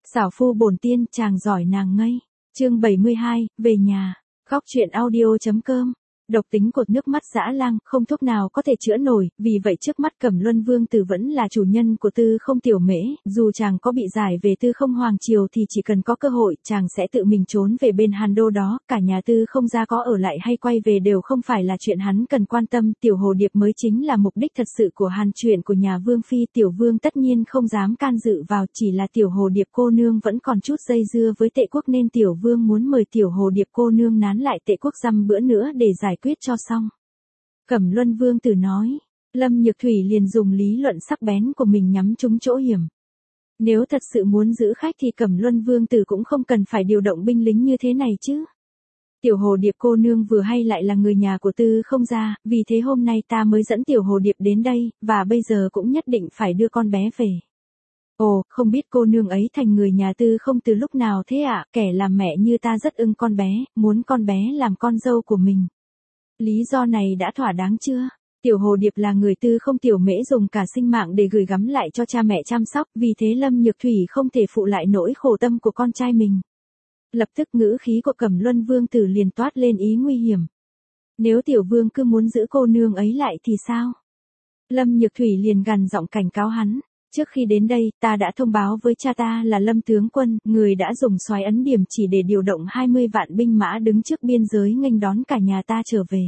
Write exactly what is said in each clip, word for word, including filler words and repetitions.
Xảo phu bổn tiên, chàng giỏi nàng ngây. Chương bảy mươi hai, về nhà. Góc truyện audio.com. Độc tính cột nước mắt dã lang, không thuốc nào có thể chữa nổi, vì vậy trước mắt Cẩm Luân Vương tử vẫn là chủ nhân của Tư Không Tiểu Mễ, dù chàng có bị giải về Tư Không Hoàng triều thì chỉ cần có cơ hội, chàng sẽ tự mình trốn về bên Hàn Đô đó, cả nhà Tư Không gia có ở lại hay quay về đều không phải là chuyện hắn cần quan tâm, Tiểu Hồ Điệp mới chính là mục đích thật sự của Hàn chuyện của nhà Vương phi. Tiểu Vương tất nhiên không dám can dự vào, chỉ là Tiểu Hồ Điệp cô nương vẫn còn chút dây dưa với Tệ quốc nên Tiểu Vương muốn mời Tiểu Hồ Điệp cô nương nán lại Tệ quốc dăm bữa nữa để giải quyết cho xong. Cẩm Luân Vương tử nói, Lâm Nhược Thủy liền dùng lý luận sắc bén của mình nhắm trúng chỗ hiểm. Nếu thật sự muốn giữ khách thì Cẩm Luân Vương tử cũng không cần phải điều động binh lính như thế này chứ. Tiểu Hồ Điệp cô nương vừa hay lại là người nhà của Tư Không gia, vì thế hôm nay ta mới dẫn Tiểu Hồ Điệp đến đây, và bây giờ cũng nhất định phải đưa con bé về. Ồ, không biết cô nương ấy thành người nhà Tư Không từ lúc nào thế ạ? À? Kẻ làm mẹ như ta rất ưng con bé, muốn con bé làm con dâu của mình. Lý do này đã thỏa đáng chưa? Tiểu Hồ Điệp là người Tư Không Tiểu Mễ dùng cả sinh mạng để gửi gắm lại cho cha mẹ chăm sóc, vì thế Lâm Nhược Thủy không thể phụ lại nỗi khổ tâm của con trai mình. Lập tức ngữ khí của Cẩm Luân Vương tử liền toát lên ý nguy hiểm. Nếu Tiểu Vương cứ muốn giữ cô nương ấy lại thì sao? Lâm Nhược Thủy liền gằn giọng cảnh cáo hắn. Trước khi đến đây, ta đã thông báo với cha ta là Lâm tướng quân, người đã dùng soái ấn điểm chỉ để điều động hai mươi vạn binh mã đứng trước biên giới nghênh đón cả nhà ta trở về.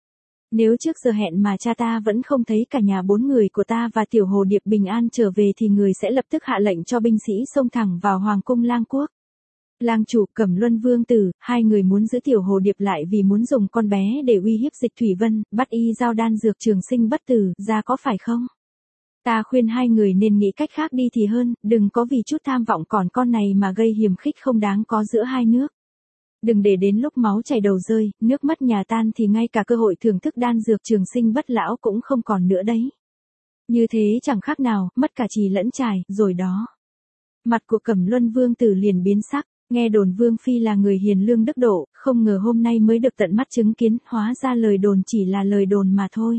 Nếu trước giờ hẹn mà cha ta vẫn không thấy cả nhà bốn người của ta và Tiểu Hồ Điệp bình an trở về thì người sẽ lập tức hạ lệnh cho binh sĩ xông thẳng vào Hoàng cung Lang Quốc. Lang chủ, Cẩm Luân Vương tử, hai người muốn giữ Tiểu Hồ Điệp lại vì muốn dùng con bé để uy hiếp Dịch Thủy Vân, bắt y giao đan dược trường sinh bất tử, ra có phải không? Ta khuyên hai người nên nghĩ cách khác đi thì hơn, đừng có vì chút tham vọng còn con này mà gây hiềm khích không đáng có giữa hai nước. Đừng để đến lúc máu chảy đầu rơi, nước mất nhà tan thì ngay cả cơ hội thưởng thức đan dược trường sinh bất lão cũng không còn nữa đấy. Như thế chẳng khác nào, mất cả trì lẫn trài, rồi đó. Mặt của Cẩm Luân Vương tử liền biến sắc, nghe đồn Vương phi là người hiền lương đức độ, không ngờ hôm nay mới được tận mắt chứng kiến, hóa ra lời đồn chỉ là lời đồn mà thôi.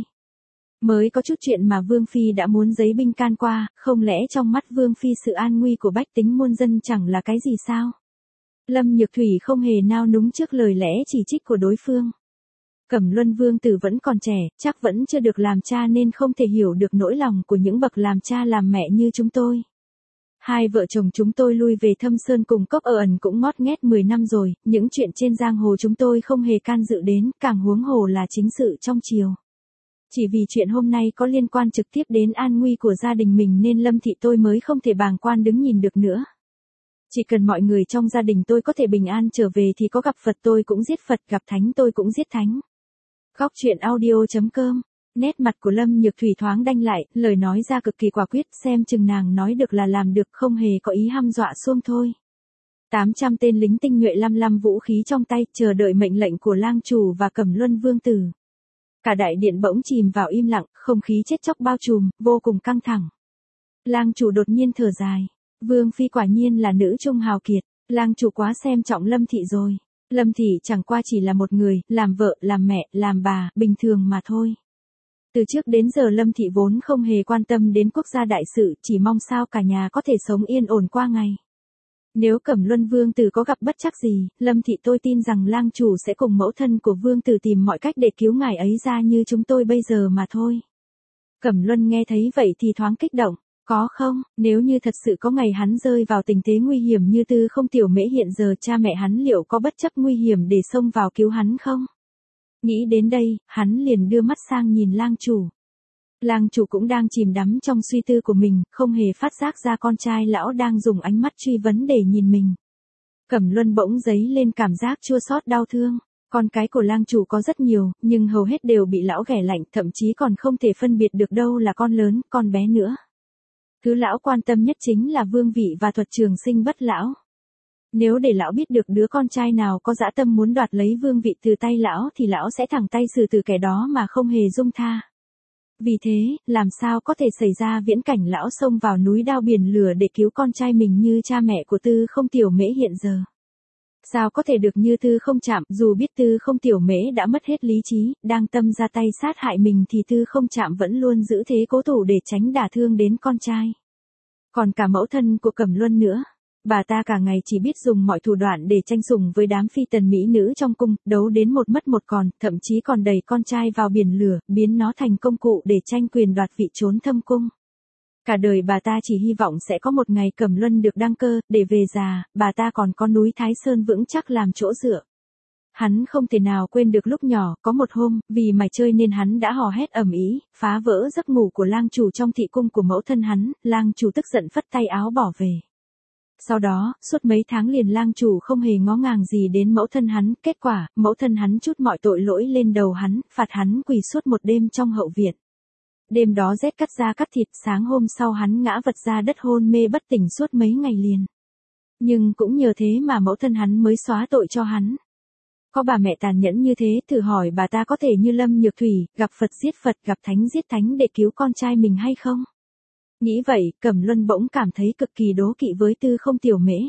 Mới có chút chuyện mà Vương phi đã muốn giấy binh can qua, không lẽ trong mắt Vương phi sự an nguy của bách tính muôn dân chẳng là cái gì sao? Lâm Nhược Thủy không hề nao núng trước lời lẽ chỉ trích của đối phương. Cẩm Luân Vương tử vẫn còn trẻ, chắc vẫn chưa được làm cha nên không thể hiểu được nỗi lòng của những bậc làm cha làm mẹ như chúng tôi. Hai vợ chồng chúng tôi lui về Thâm Sơn cùng Cốc ở ẩn cũng ngót nghét mười năm rồi, những chuyện trên giang hồ chúng tôi không hề can dự đến, càng huống hồ là chính sự trong triều. Chỉ vì chuyện hôm nay có liên quan trực tiếp đến an nguy của gia đình mình nên Lâm thị tôi mới không thể bàng quan đứng nhìn được nữa. Chỉ cần mọi người trong gia đình tôi có thể bình an trở về thì có gặp Phật tôi cũng giết Phật, gặp Thánh tôi cũng giết Thánh. Góc truyện audio.com. Nét mặt của Lâm Nhược Thủy thoáng đanh lại, lời nói ra cực kỳ quả quyết, xem chừng nàng nói được là làm được, không hề có ý hăm dọa xuông thôi. tám trăm tên lính tinh nhuệ lăm lăm vũ khí trong tay, chờ đợi mệnh lệnh của lang chủ và Cẩm Luân Vương tử. Cả đại điện bỗng chìm vào im lặng, không khí chết chóc bao trùm, vô cùng căng thẳng. Lang chủ đột nhiên thở dài. Vương phi quả nhiên là nữ trung hào kiệt, lang chủ quá xem trọng Lâm thị rồi. Lâm thị chẳng qua chỉ là một người, làm vợ, làm mẹ, làm bà, bình thường mà thôi. Từ trước đến giờ Lâm thị vốn không hề quan tâm đến quốc gia đại sự, chỉ mong sao cả nhà có thể sống yên ổn qua ngày. Nếu Cẩm Luân Vương tử có gặp bất trắc gì, Lâm thị tôi tin rằng lang chủ sẽ cùng mẫu thân của Vương tử tìm mọi cách để cứu ngài ấy ra như chúng tôi bây giờ mà thôi. Cẩm Luân nghe thấy vậy thì thoáng kích động. Có không, nếu như thật sự có ngày hắn rơi vào tình thế nguy hiểm như Tư Không Tiểu Mễ hiện giờ, cha mẹ hắn liệu có bất chấp nguy hiểm để xông vào cứu hắn không? Nghĩ đến đây, hắn liền đưa mắt sang nhìn lang chủ. Lang chủ cũng đang chìm đắm trong suy tư của mình, không hề phát giác ra con trai lão đang dùng ánh mắt truy vấn để nhìn mình. Cẩm Luân bỗng dấy lên cảm giác chua xót đau thương. Con cái của lang chủ có rất nhiều, nhưng hầu hết đều bị lão ghẻ lạnh, thậm chí còn không thể phân biệt được đâu là con lớn, con bé nữa. Thứ lão quan tâm nhất chính là vương vị và thuật trường sinh bất lão. Nếu để lão biết được đứa con trai nào có dã tâm muốn đoạt lấy vương vị từ tay lão thì lão sẽ thẳng tay xử tử kẻ đó mà không hề dung tha. Vì thế, làm sao có thể xảy ra viễn cảnh lão xông vào núi đao biển lửa để cứu con trai mình như cha mẹ của Tư Không Tiểu Mễ hiện giờ. Sao có thể được như Tư Không Trạm, dù biết Tư Không Tiểu Mễ đã mất hết lý trí, đang tâm ra tay sát hại mình thì Tư Không Trạm vẫn luôn giữ thế cố thủ để tránh đả thương đến con trai. Còn cả mẫu thân của Cẩm Luân nữa. Bà ta cả ngày chỉ biết dùng mọi thủ đoạn để tranh sủng với đám phi tần mỹ nữ trong cung, đấu đến một mất một còn, thậm chí còn đẩy con trai vào biển lửa, biến nó thành công cụ để tranh quyền đoạt vị trốn thâm cung. Cả đời bà ta chỉ hy vọng sẽ có một ngày Cẩm Luân được đăng cơ, để về già, bà ta còn có núi Thái Sơn vững chắc làm chỗ dựa. Hắn không thể nào quên được lúc nhỏ, có một hôm, vì mải chơi nên hắn đã hò hét ầm ĩ, phá vỡ giấc ngủ của lang chủ trong thị cung của mẫu thân hắn, lang chủ tức giận phất tay áo bỏ về. Sau đó, suốt mấy tháng liền lang chủ không hề ngó ngàng gì đến mẫu thân hắn, kết quả, mẫu thân hắn trút mọi tội lỗi lên đầu hắn, phạt hắn quỳ suốt một đêm trong hậu viện. Đêm đó rét cắt da cắt thịt, sáng hôm sau hắn ngã vật ra đất hôn mê bất tỉnh suốt mấy ngày liền. Nhưng cũng nhờ thế mà mẫu thân hắn mới xóa tội cho hắn. Có bà mẹ tàn nhẫn như thế, thử hỏi bà ta có thể như Lâm Nhược Thủy, gặp Phật giết Phật, gặp Thánh giết Thánh để cứu con trai mình hay không? Nghĩ vậy, Cẩm Luân bỗng cảm thấy cực kỳ đố kỵ với Tư Không Tiểu Mễ.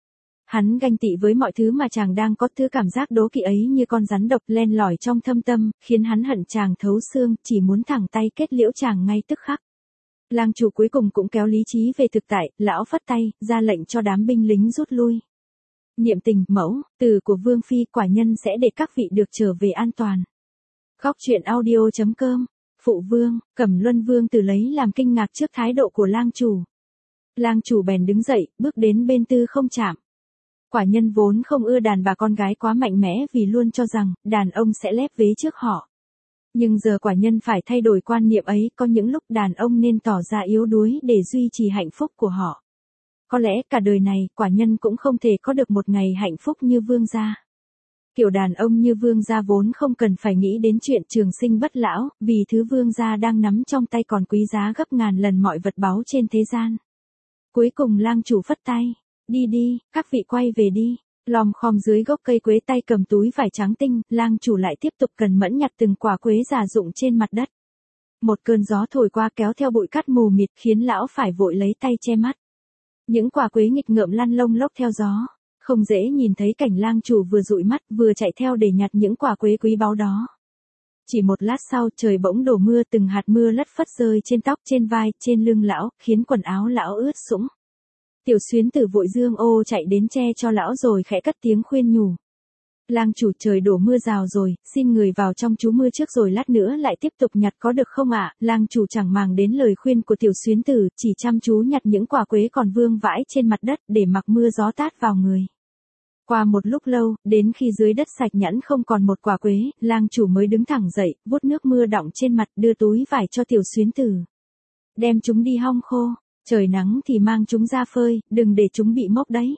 Hắn ganh tị với mọi thứ mà chàng đang có, thứ cảm giác đố kỵ ấy như con rắn độc len lỏi trong thâm tâm, khiến hắn hận chàng thấu xương, chỉ muốn thẳng tay kết liễu chàng ngay tức khắc. Lang chủ cuối cùng cũng kéo lý trí về thực tại, lão phất tay, ra lệnh cho đám binh lính rút lui. Niệm tình, mẫu, từ của Vương Phi quả nhân sẽ để các vị được trở về an toàn. Góc truyện audio chấm com. Phụ vương, Cẩm Luân Vương Tử lấy làm kinh ngạc trước thái độ của lang chủ. Lang chủ bèn đứng dậy, bước đến bên Tư Không chạm. Quả nhân vốn không ưa đàn bà con gái quá mạnh mẽ vì luôn cho rằng, đàn ông sẽ lép vế trước họ. Nhưng giờ quả nhân phải thay đổi quan niệm ấy, có những lúc đàn ông nên tỏ ra yếu đuối để duy trì hạnh phúc của họ. Có lẽ cả đời này, quả nhân cũng không thể có được một ngày hạnh phúc như vương gia. Kiểu đàn ông như vương gia vốn không cần phải nghĩ đến chuyện trường sinh bất lão, vì thứ vương gia đang nắm trong tay còn quý giá gấp ngàn lần mọi vật báu trên thế gian. Cuối cùng lang chủ phất tay, đi đi, các vị quay về đi. Lòm khom dưới gốc cây quế, tay cầm túi vải trắng tinh, lang chủ lại tiếp tục cẩn mẫn nhặt từng quả quế già rụng trên mặt đất. Một cơn gió thổi qua kéo theo bụi cát mù mịt khiến lão phải vội lấy tay che mắt. Những quả quế nghịch ngợm lăn lông lốc theo gió. Không dễ nhìn thấy cảnh lang chủ vừa dụi mắt vừa chạy theo để nhặt những quả quế quý báu đó. Chỉ một lát sau trời bỗng đổ mưa, từng hạt mưa lất phất rơi trên tóc, trên vai, trên lưng lão, khiến quần áo lão ướt sũng. Tiểu Xuyến Tử vội dương ô chạy đến che cho lão rồi khẽ cất tiếng khuyên nhủ. Lang chủ, trời đổ mưa rào rồi, xin người vào trong trú mưa trước rồi lát nữa lại tiếp tục nhặt có được không ạ? À? Lang chủ chẳng màng đến lời khuyên của Tiểu Xuyến Tử, chỉ chăm chú nhặt những quả quế còn vương vãi trên mặt đất để mặc mưa gió tát vào người. Qua một lúc lâu, đến khi dưới đất sạch nhẵn không còn một quả quế, lang chủ mới đứng thẳng dậy, vuốt nước mưa đọng trên mặt, đưa túi vải cho Tiểu Xuyến Tử. Đem chúng đi hong khô, trời nắng thì mang chúng ra phơi, đừng để chúng bị mốc đấy.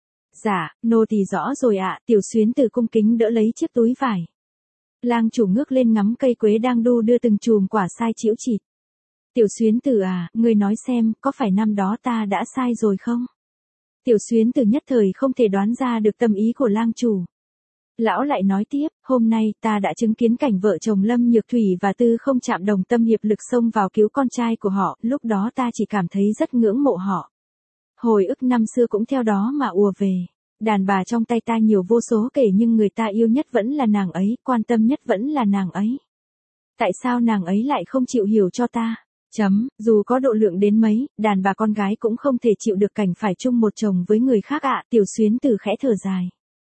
Dạ, nô tỳ rõ rồi ạ. Tiểu Xuyến Tử cung kính đỡ lấy chiếc túi vải. Lang chủ ngước lên ngắm cây quế đang đu đưa từng chùm quả sai chĩu chịt. Tiểu Xuyến Tử à, ngươi nói xem, có phải năm đó ta đã sai rồi không? Tiểu Xuyến Tử nhất thời không thể đoán ra được tâm ý của lang chủ. Lão lại nói tiếp, hôm nay ta đã chứng kiến cảnh vợ chồng Lâm Nhược Thủy và Tư Không chạm đồng tâm hiệp lực xông vào cứu con trai của họ, lúc đó ta chỉ cảm thấy rất ngưỡng mộ họ. Hồi ức năm xưa cũng theo đó mà ùa về. Đàn bà trong tay ta nhiều vô số kể nhưng người ta yêu nhất vẫn là nàng ấy, quan tâm nhất vẫn là nàng ấy. Tại sao nàng ấy lại không chịu hiểu cho ta? Chấm, dù có độ lượng đến mấy, đàn bà con gái cũng không thể chịu được cảnh phải chung một chồng với người khác ạ. Tiểu Xuyến Tử khẽ thở dài.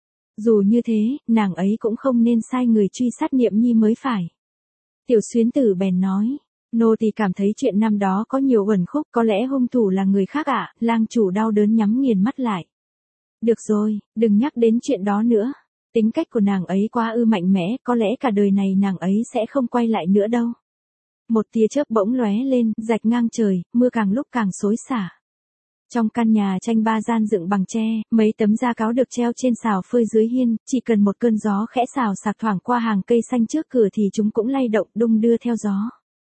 Dù như thế, nàng ấy cũng không nên sai người truy sát Niệm Nhi mới phải. Tiểu Xuyến Tử bèn nói. Nô tỳ cảm thấy chuyện năm đó có nhiều uẩn khúc, có lẽ hung thủ là người khác ạ. Lang chủ đau đớn nhắm nghiền mắt lại. Được rồi, đừng nhắc đến chuyện đó nữa. Tính cách của nàng ấy quá ư mạnh mẽ, có lẽ cả đời này nàng ấy sẽ không quay lại nữa đâu. Một tia chớp bỗng lóe lên, rạch ngang trời, mưa càng lúc càng xối xả. Trong căn nhà tranh ba gian dựng bằng tre, mấy tấm da cáo được treo trên xào phơi dưới hiên, chỉ cần một cơn gió khẽ xào xạc thoảng qua hàng cây xanh trước cửa thì chúng cũng lay động đung đưa theo gió.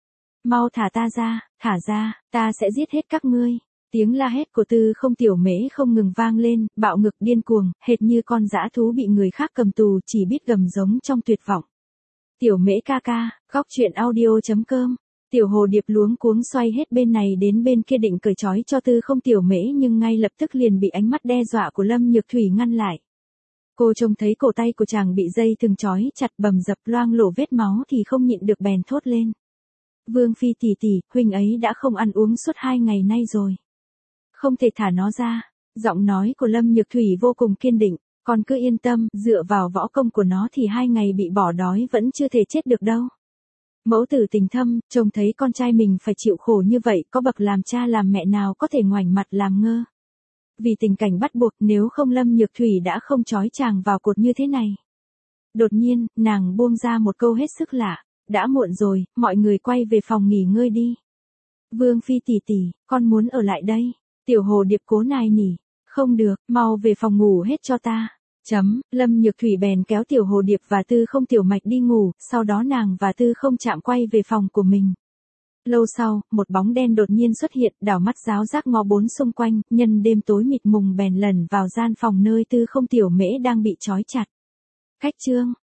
Mau thả ta ra, thả ra, ta sẽ giết hết các ngươi. Tiếng la hét của Tư Không Tiểu Mễ không ngừng vang lên, bạo ngực điên cuồng, hệt như con dã thú bị người khác cầm tù, chỉ biết gầm giống trong tuyệt vọng. Tiểu Mễ ca ca, góc truyện audio chấm com. Tiểu Hồ Điệp luống cuống xoay hết bên này đến bên kia định cởi trói cho Tư Không Tiểu Mễ nhưng ngay lập tức liền bị ánh mắt đe dọa của Lâm Nhược Thủy ngăn lại. Cô trông thấy cổ tay của chàng bị dây thừng trói chặt bầm dập loang lổ vết máu thì không nhịn được bèn thốt lên. Vương Phi tỷ tỷ, huynh ấy đã không ăn uống suốt hai ngày nay rồi. Không thể thả nó ra. Giọng nói của Lâm Nhược Thủy vô cùng kiên định, con cứ yên tâm, dựa vào võ công của nó thì hai ngày bị bỏ đói vẫn chưa thể chết được đâu. Mẫu tử tình thâm, trông thấy con trai mình phải chịu khổ như vậy, có bậc làm cha làm mẹ nào có thể ngoảnh mặt làm ngơ. Vì tình cảnh bắt buộc, nếu không Lâm Nhược Thủy đã không trói chàng vào cột như thế này. Đột nhiên, nàng buông ra một câu hết sức lạ, đã muộn rồi, mọi người quay về phòng nghỉ ngơi đi. Vương phi tỷ tỷ, con muốn ở lại đây. Tiểu Hồ Điệp cố nài nỉ, không được, mau về phòng ngủ hết cho ta. Chấm, Lâm Nhược Thủy bèn kéo Tiểu Hồ Điệp và Tư Không Tiểu Mạch đi ngủ, sau đó nàng và Tư Không chạm quay về phòng của mình. Lâu sau, một bóng đen đột nhiên xuất hiện, đảo mắt giáo giác ngó bốn xung quanh, nhân đêm tối mịt mùng bèn lẩn vào gian phòng nơi Tư Không Tiểu Mễ đang bị trói chặt. Khách trương,